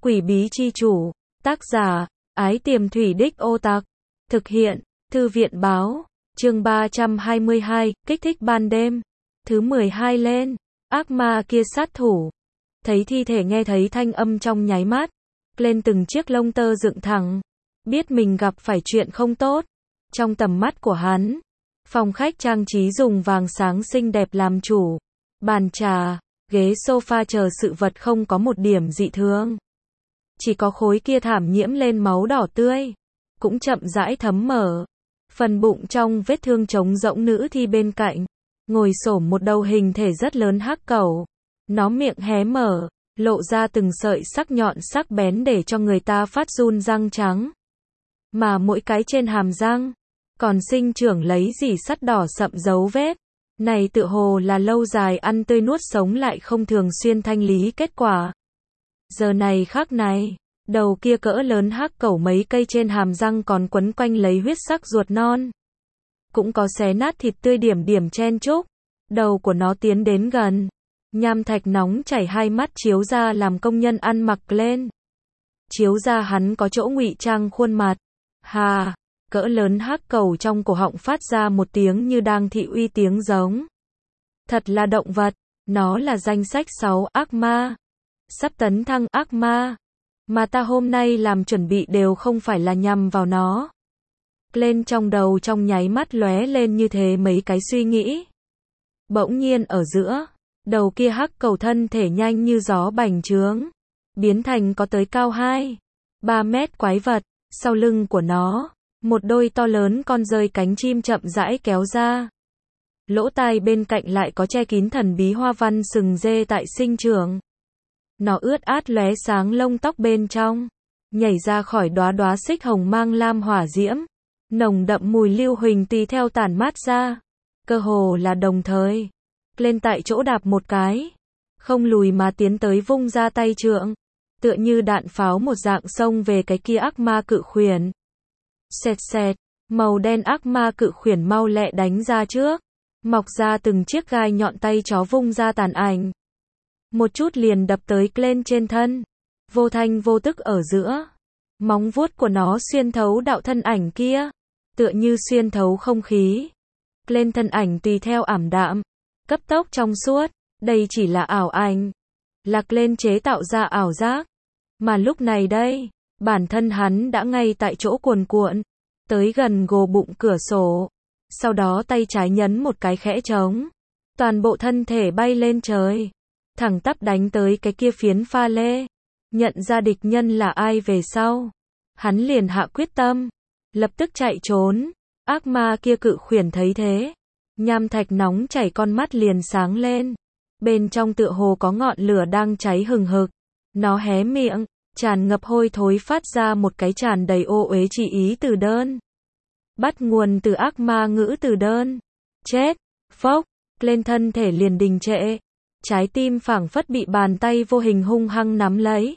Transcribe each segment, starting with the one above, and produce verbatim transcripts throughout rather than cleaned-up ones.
Quỷ bí chi chủ, tác giả, Ái Tiềm Thủy Đích Ô Tặc, thực hiện, Thư viện báo, chương ba trăm hai mươi hai, kích thích ban đêm, thứ mười hai lên, ác ma kia sát thủ, thấy thi thể nghe thấy thanh âm trong nháy mắt, lên từng chiếc lông tơ dựng thẳng, biết mình gặp phải chuyện không tốt, trong tầm mắt của hắn, phòng khách trang trí dùng vàng sáng xinh đẹp làm chủ, bàn trà, ghế sofa chờ sự vật không có một điểm dị thường. Chỉ có khối kia thảm nhiễm lên máu đỏ tươi, cũng chậm rãi thấm mở. Phần bụng trong vết thương trống rỗng nữ thi bên cạnh, ngồi xổm một đầu hình thể rất lớn hắc cẩu. Nó miệng hé mở, lộ ra từng sợi sắc nhọn sắc bén để cho người ta phát run răng trắng. Mà mỗi cái trên hàm răng, còn sinh trưởng lấy dỉ sắt đỏ sậm dấu vết. Này tự hồ là lâu dài ăn tươi nuốt sống lại không thường xuyên thanh lý kết quả. Giờ này khắc này, đầu kia cỡ lớn hắc cẩu mấy cây trên hàm răng còn quấn quanh lấy huyết sắc ruột non. Cũng có xé nát thịt tươi điểm điểm chen chúc. Đầu của nó tiến đến gần. Nham thạch nóng chảy hai mắt chiếu ra làm công nhân ăn mặc lên. Chiếu ra hắn có chỗ ngụy trang khuôn mặt. Hà, cỡ lớn hắc cẩu trong cổ họng phát ra một tiếng như đang thị uy tiếng giống. Thật là động vật, nó là danh sách sáu ác ma. Sắp tấn thăng ác ma. Mà ta hôm nay làm chuẩn bị đều không phải là nhằm vào nó. Lên trong đầu trong nháy mắt lóe lên như thế mấy cái suy nghĩ. Bỗng nhiên ở giữa, đầu kia hắc cầu thân thể nhanh như gió bành trướng. Biến thành có tới cao hai, ba mét quái vật, sau lưng của nó, một đôi to lớn con rơi cánh chim chậm rãi kéo ra. Lỗ tai bên cạnh lại có che kín thần bí hoa văn sừng dê tại sinh trưởng. Nó ướt át lóe sáng lông tóc bên trong, nhảy ra khỏi đóa đóa xích hồng mang lam hỏa diễm, nồng đậm mùi lưu huỳnh tùy theo tản mát ra, cơ hồ là đồng thời, lên tại chỗ đạp một cái, không lùi mà tiến tới vung ra tay trượng, tựa như đạn pháo một dạng xông về cái kia ác ma cự khuyển. Xẹt xẹt, màu đen ác ma cự khuyển mau lẹ đánh ra trước, mọc ra từng chiếc gai nhọn tay chó vung ra tàn ảnh. Một chút liền đập tới lên trên thân, vô thanh vô tức ở giữa. Móng vuốt của nó xuyên thấu đạo thân ảnh kia, tựa như xuyên thấu không khí. Lên thân ảnh tùy theo ảm đạm, cấp tốc trong suốt, đây chỉ là ảo ảnh. Lạc lên chế tạo ra ảo giác. Mà lúc này đây, bản thân hắn đã ngay tại chỗ cuồn cuộn, tới gần gồ bụng cửa sổ. Sau đó tay trái nhấn một cái khẽ trống, toàn bộ thân thể bay lên trời. Thẳng tắp đánh tới cái kia phiến pha lê. Nhận ra địch nhân là ai về sau. Hắn liền hạ quyết tâm. Lập tức chạy trốn. Ác ma kia cự khuyển thấy thế. Nham thạch nóng chảy con mắt liền sáng lên. Bên trong tựa hồ có ngọn lửa đang cháy hừng hực. Nó hé miệng, tràn ngập hôi thối phát ra một cái tràn đầy ô uế chỉ ý từ đơn. Bắt nguồn từ ác ma ngữ từ đơn. Chết, phốc, lên thân thể liền đình trệ. Trái tim phảng phất bị bàn tay vô hình hung hăng nắm lấy.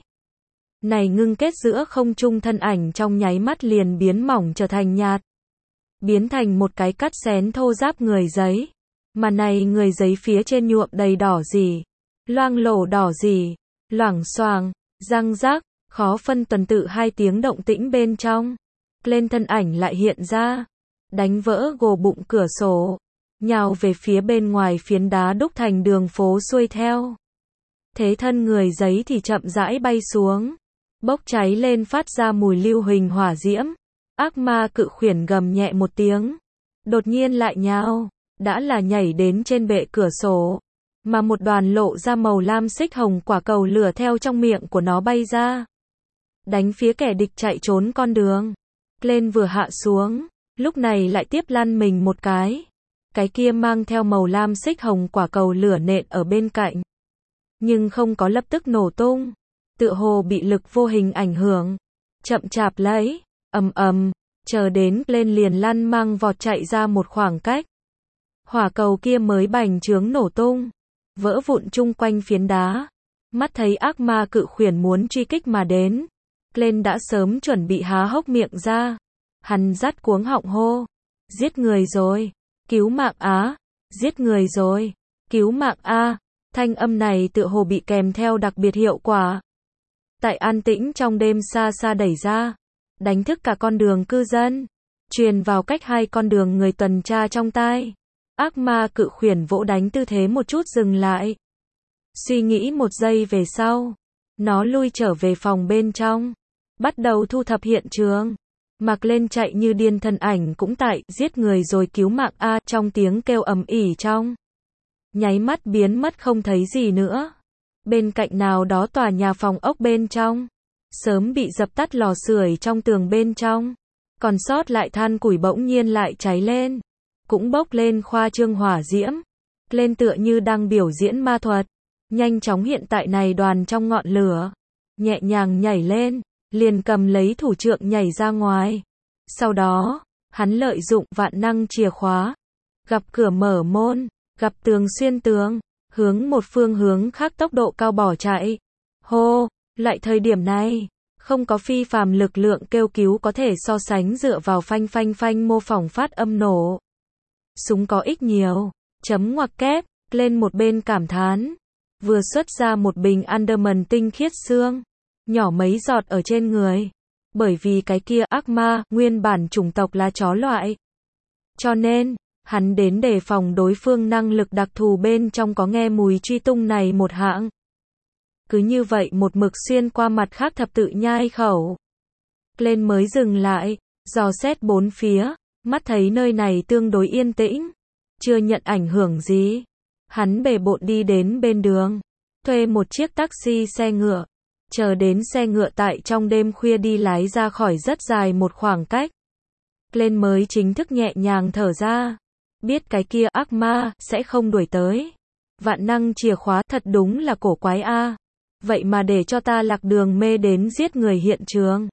Này ngưng kết giữa không trung thân ảnh trong nháy mắt liền biến mỏng trở thành nhạt. Biến thành một cái cắt xén thô ráp người giấy. Mà này người giấy phía trên nhuộm đầy đỏ gì. Loang lổ đỏ gì. Loảng xoàng, răng rác, khó phân tuần tự hai tiếng động tĩnh bên trong. Lên thân ảnh lại hiện ra. Đánh vỡ gồ bụng cửa sổ. Nhào về phía bên ngoài phiến đá đúc thành đường phố xuôi theo. Thế thân người giấy thì chậm rãi bay xuống. Bốc cháy lên phát ra mùi lưu huỳnh hỏa diễm. Ác ma cự khuyển gầm nhẹ một tiếng. Đột nhiên lại nhào. Đã là nhảy đến trên bệ cửa sổ. Mà một đoàn lộ ra màu lam xích hồng quả cầu lửa theo trong miệng của nó bay ra. Đánh phía kẻ địch chạy trốn con đường. Lên vừa hạ xuống. Lúc này lại tiếp lăn mình một cái. Cái kia mang theo màu lam xích hồng quả cầu lửa nện ở bên cạnh. Nhưng không có lập tức nổ tung. Tựa hồ bị lực vô hình ảnh hưởng. Chậm chạp lấy. Ầm ầm. Chờ đến lên liền lăn mang vọt chạy ra một khoảng cách. Hỏa cầu kia mới bành trướng nổ tung. Vỡ vụn chung quanh phiến đá. Mắt thấy ác ma cự khuyển muốn truy kích mà đến. Lên đã sớm chuẩn bị há hốc miệng ra. Hắn dắt cuống họng hô. Giết người rồi. Cứu mạng á, giết người rồi, cứu mạng a. Thanh âm này tựa hồ bị kèm theo đặc biệt hiệu quả. tại an tĩnh trong đêm xa xa đẩy ra, đánh thức cả con đường cư dân, truyền vào cách hai con đường người tuần tra trong tai. Ác ma cự khuyển vỗ đánh tư thế một chút dừng lại. Suy nghĩ một giây về sau, nó lui trở về phòng bên trong, bắt đầu thu thập hiện trường. Mặc lên chạy như điên, thân ảnh cũng tại giết người rồi cứu mạng a trong tiếng kêu ầm ĩ trong nháy mắt biến mất không thấy gì nữa. Bên cạnh nào đó tòa nhà phòng ốc bên trong, sớm bị dập tắt lò sưởi trong tường bên trong, còn sót lại than củi bỗng nhiên lại cháy lên, cũng bốc lên khoa trương hỏa diễm, lên tựa như đang biểu diễn ma thuật. Nhanh chóng hiện tại này đoàn trong ngọn lửa, nhẹ nhàng nhảy lên, liền cầm lấy thủ trượng nhảy ra ngoài. Sau đó, hắn lợi dụng vạn năng chìa khóa, gặp cửa mở môn, gặp tường xuyên tường, hướng một phương hướng khác tốc độ cao bỏ chạy. Hô, lại thời điểm này, không có phi phàm lực lượng kêu cứu có thể so sánh, dựa vào phanh phanh phanh mô phỏng phát âm nổ. Súng có ích nhiều, chấm ngoặc kép, lên một bên cảm thán. Vừa xuất ra một bình Underman tinh khiết xương, nhỏ mấy giọt ở trên người. Bởi vì cái kia ác ma, nguyên bản chủng tộc là chó loại. Cho nên, hắn đến đề phòng đối phương năng lực đặc thù bên trong có nghe mùi truy tung này một hạng. Cứ như vậy một mực xuyên qua mặt khác thập tự nhai khẩu. Lên mới dừng lại, dò xét bốn phía, mắt thấy nơi này tương đối yên tĩnh, chưa nhận ảnh hưởng gì. Hắn bề bộn đi đến bên đường, thuê một chiếc taxi xe ngựa, chờ đến xe ngựa tại trong đêm khuya đi lái ra khỏi rất dài một khoảng cách. Lên mới chính thức nhẹ nhàng thở ra, biết cái kia ác ma sẽ không đuổi tới. Vạn năng chìa khóa thật đúng là cổ quái a. Vậy mà để cho ta lạc đường mê đến giết người hiện trường.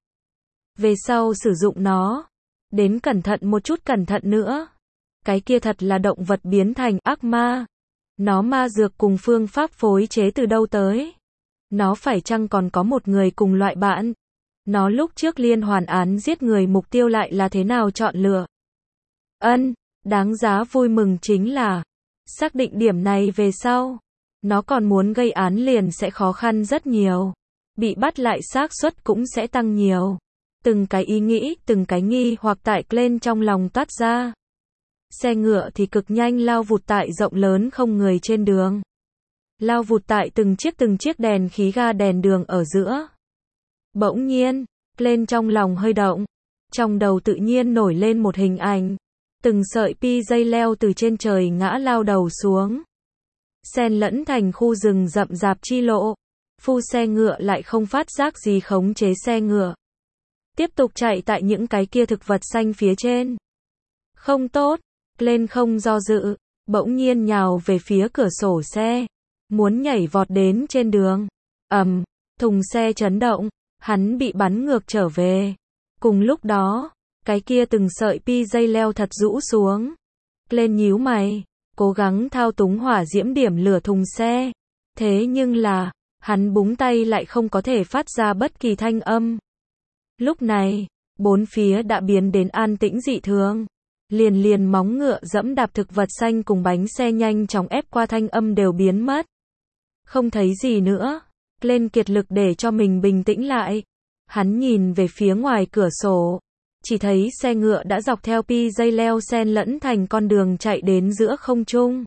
Về sau sử dụng nó, đến cẩn thận một chút, cẩn thận nữa. Cái kia thật là động vật biến thành ác ma. Nó ma dược cùng phương pháp phối chế từ đâu tới? Nó phải chăng còn có một người cùng loại bạn? Nó lúc trước liên hoàn án giết người mục tiêu lại là thế nào chọn lựa? Ân, đáng giá vui mừng chính là, xác định điểm này về sau, nó còn muốn gây án liền sẽ khó khăn rất nhiều. Bị bắt lại xác suất cũng sẽ tăng nhiều. Từng cái ý nghĩ, từng cái nghi hoặc tại lên trong lòng toát ra. Xe ngựa thì cực nhanh lao vụt tại rộng lớn không người trên đường. Lao vụt tại từng chiếc từng chiếc đèn khí ga đèn đường ở giữa. Bỗng nhiên, lên trong lòng hơi động. Trong đầu tự nhiên nổi lên một hình ảnh. Từng sợi pi dây leo từ trên trời ngã lao đầu xuống. Xen lẫn thành khu rừng rậm rạp chi lộ. Phu xe ngựa lại không phát giác gì khống chế xe ngựa. Tiếp tục chạy tại những cái kia thực vật xanh phía trên. Không tốt. Lên không do dự, bỗng nhiên nhào về phía cửa sổ xe, muốn nhảy vọt đến trên đường. Ầm, um, thùng xe chấn động, hắn bị bắn ngược trở về. Cùng lúc đó, cái kia từng sợi pi dây leo thật rũ xuống. Lên nhíu mày, cố gắng thao túng hỏa diễm điểm lửa thùng xe. Thế nhưng là, hắn búng tay lại không có thể phát ra bất kỳ thanh âm. Lúc này, bốn phía đã biến đến an tĩnh dị thường. Liền liền móng ngựa dẫm đạp thực vật xanh cùng bánh xe nhanh chóng ép qua thanh âm đều biến mất. Không thấy gì nữa. Lên kiệt lực để cho mình bình tĩnh lại. Hắn nhìn về phía ngoài cửa sổ. Chỉ thấy xe ngựa đã dọc theo pi dây leo xen lẫn thành con đường chạy đến giữa không trung.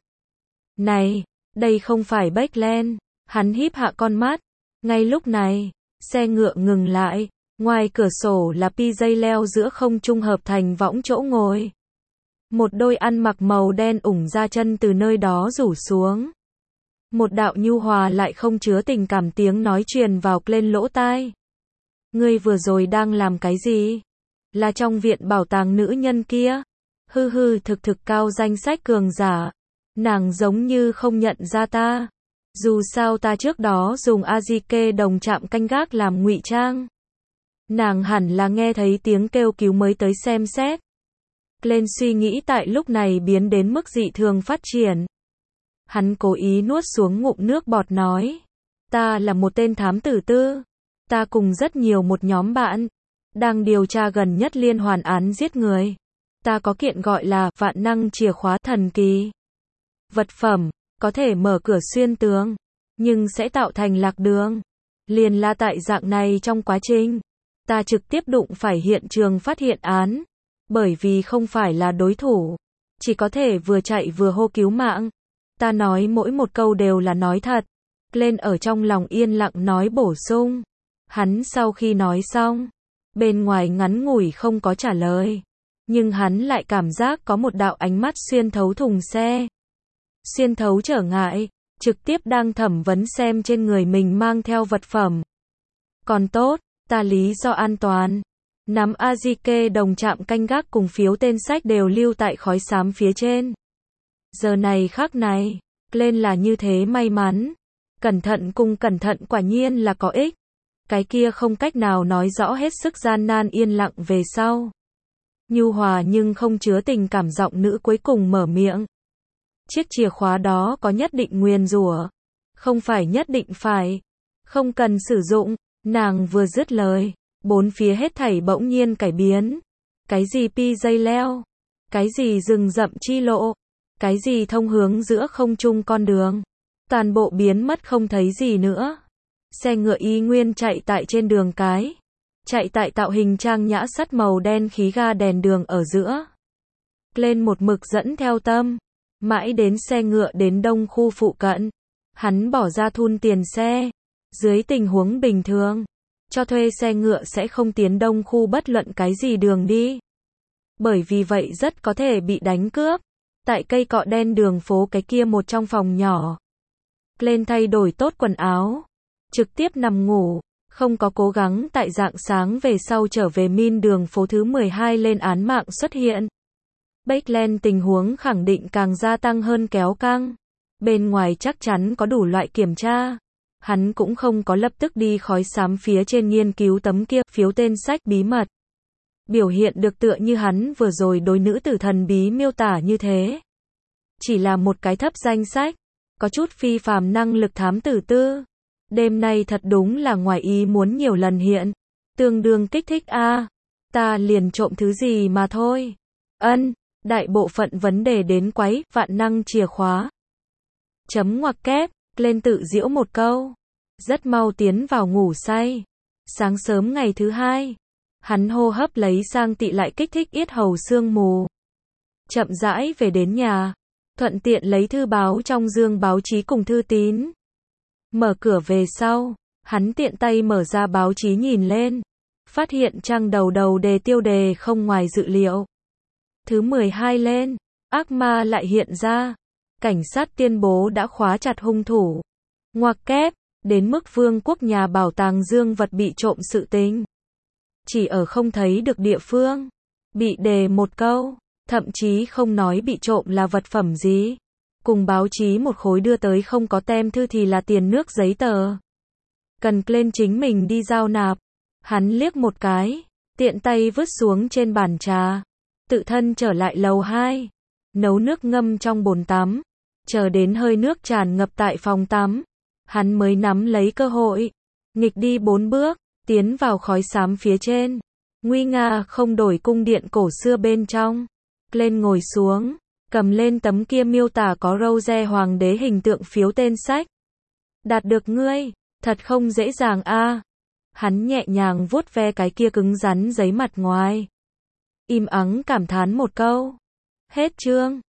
Này, đây không phải Backland. Hắn híp hạ con mắt. Ngay lúc này, xe ngựa ngừng lại. Ngoài cửa sổ là pi dây leo giữa không trung hợp thành võng chỗ ngồi. Một đôi ăn mặc màu đen ủng ra chân từ nơi đó rủ xuống. Một đạo nhu hòa lại không chứa tình cảm tiếng nói truyền vào lên lỗ tai. Ngươi vừa rồi đang làm cái gì? Là trong viện bảo tàng nữ nhân kia. Hư hư thực thực cao danh sách cường giả. Nàng giống như không nhận ra ta. Dù sao ta trước đó dùng Azike đồng trạm canh gác làm ngụy trang. Nàng hẳn là nghe thấy tiếng kêu cứu mới tới xem xét. Lên suy nghĩ tại lúc này biến đến mức dị thường phát triển. Hắn cố ý nuốt xuống ngụm nước bọt nói. Ta là một tên thám tử tư. Ta cùng rất nhiều một nhóm bạn. Đang điều tra gần nhất liên hoàn án giết người. Ta có kiện gọi là vạn năng chìa khóa thần kỳ. Vật phẩm, có thể mở cửa xuyên tường. Nhưng sẽ tạo thành lạc đường. Liền là tại dạng này trong quá trình, ta trực tiếp đụng phải hiện trường phát hiện án, bởi vì không phải là đối thủ, chỉ có thể vừa chạy vừa hô cứu mạng. Ta nói mỗi một câu đều là nói thật. Glenn ở trong lòng yên lặng nói bổ sung. Hắn sau khi nói xong, bên ngoài ngắn ngủi không có trả lời, nhưng hắn lại cảm giác có một đạo ánh mắt xuyên thấu thùng xe, xuyên thấu trở ngại, trực tiếp đang thẩm vấn xem trên người mình mang theo vật phẩm. Còn tốt, ta lý do an toàn. Nắm Azike đồng trạm canh gác cùng phiếu tên sách đều lưu tại khói xám phía trên. Giờ này khắc này, lên là như thế may mắn. Cẩn thận cùng cẩn thận quả nhiên là có ích. Cái kia không cách nào nói rõ hết sức gian nan yên lặng về sau. Nhu hòa nhưng không chứa tình cảm giọng nữ cuối cùng mở miệng. Chiếc chìa khóa đó có nhất định nguyền rủa, không phải nhất định phải, không cần sử dụng. Nàng vừa dứt lời, bốn phía hết thảy bỗng nhiên cải biến. Cái gì pi dây leo, cái gì rừng rậm chi lộ, cái gì thông hướng giữa không trung con đường, toàn bộ biến mất không thấy gì nữa. Xe ngựa y nguyên chạy tại trên đường cái, chạy tại tạo hình trang nhã sắt màu đen khí ga đèn đường ở giữa. Lên một mực dẫn theo tâm, mãi đến xe ngựa đến đông khu phụ cận, hắn bỏ ra thun tiền xe. Dưới tình huống bình thường, cho thuê xe ngựa sẽ không tiến đông khu bất luận cái gì đường đi. Bởi vì vậy rất có thể bị đánh cướp. Tại cây cọ đen đường phố cái kia một trong phòng nhỏ. Lên thay đổi tốt quần áo, trực tiếp nằm ngủ, không có cố gắng tại rạng sáng về sau trở về min đường phố thứ mười hai lên án mạng xuất hiện. Bakeland tình huống khẳng định càng gia tăng hơn kéo căng. Bên ngoài chắc chắn có đủ loại kiểm tra. Hắn cũng không có lập tức đi khói xám phía trên nghiên cứu tấm kia phiếu tên sách bí mật. Biểu hiện được tựa như hắn vừa rồi đối nữ tử thần bí miêu tả như thế. Chỉ là một cái thấp danh sách, có chút phi phàm năng lực thám tử tư. Đêm nay thật đúng là ngoài ý muốn nhiều lần hiện. Tương đương kích thích a. Ta liền trộm thứ gì mà thôi. Ân, đại bộ phận vấn đề đến quấy, vạn năng chìa khóa. Chấm ngoặc kép. Lên tự giễu một câu, rất mau tiến vào ngủ say. Sáng sớm ngày thứ hai, hắn hô hấp lấy sang tị lại kích thích yết hầu sương mù. Chậm rãi về đến nhà, thuận tiện lấy thư báo trong dương báo chí cùng thư tín. Mở cửa về sau, hắn tiện tay mở ra báo chí nhìn lên, phát hiện trang đầu đầu đề tiêu đề không ngoài dự liệu. Thứ mười hai lên, ác ma lại hiện ra. Cảnh sát tuyên bố đã khóa chặt hung thủ. Ngoặc kép, đến mức vương quốc nhà bảo tàng dương vật bị trộm sự tình. Chỉ ở không thấy được địa phương. Bị đề một câu, thậm chí không nói bị trộm là vật phẩm gì. Cùng báo chí một khối đưa tới không có tem thư thì là tiền nước giấy tờ. Cần lên chính mình đi giao nạp. Hắn liếc một cái, tiện tay vứt xuống trên bàn trà. Tự thân trở lại lầu hai. Nấu nước ngâm trong bồn tắm, chờ đến hơi nước tràn ngập tại phòng tắm, hắn mới nắm lấy cơ hội, nghịch đi bốn bước, tiến vào khói xám phía trên, nguy nga không đổi cung điện cổ xưa bên trong. Lên ngồi xuống, cầm lên tấm kia miêu tả có râu-ria hoàng đế hình tượng phiếu tên sách. Đạt được ngươi, thật không dễ dàng a. Hắn nhẹ nhàng vuốt ve cái kia cứng rắn giấy mặt ngoài. Im ắng cảm thán một câu. Hết chương.